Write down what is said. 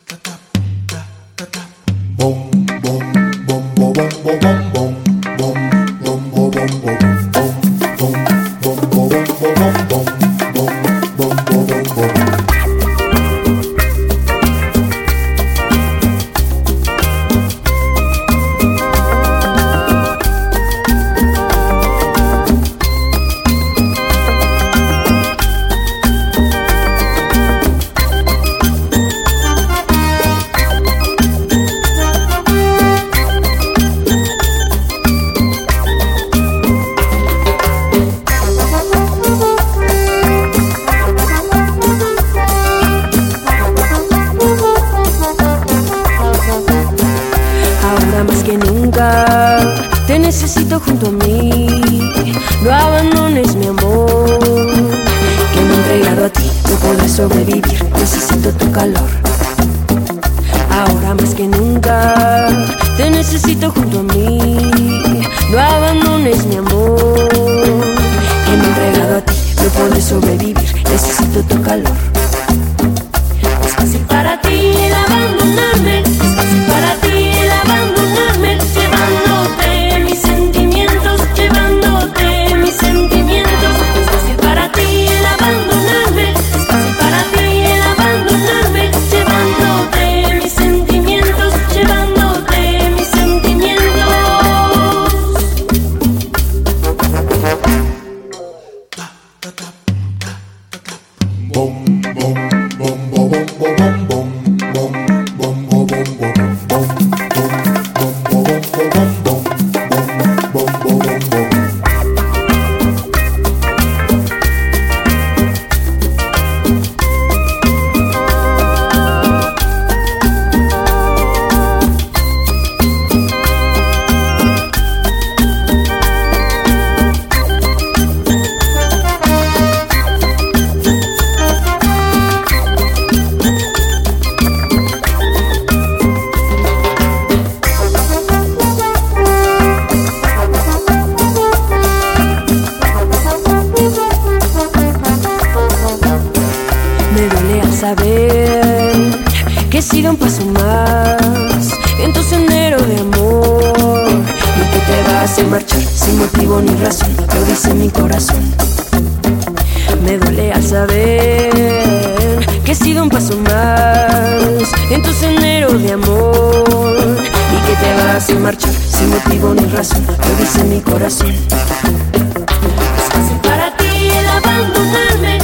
Te necesito junto a mí, no abandones mi amor, que me he entregado a ti, no podré sobrevivir, necesito tu calor. Ahora más que nunca, te necesito junto a mí, no abandones mi amor, que me he entregado a ti, no podré sobrevivir, necesito tu calor. Es fácil para ti el abandonarme, es fácil para ti el abandonarme, llevándote mis sentimientos, llevándote mis sentimientos. Es fácil para ti el abandonarme, es fácil para ti el abandonarme, llevándote mis sentimientos, llevándote mis sentimientos. Me duele al saber que he sido un paso más en tu sendero de amor y que te vas a marchar sin motivo ni razón, lo dice mi corazón. Me duele al saber que he sido un paso más en tu sendero de amor y que te vas a marchar sin motivo ni razón, lo dice mi corazón. Es fácil para ti el abandonarme.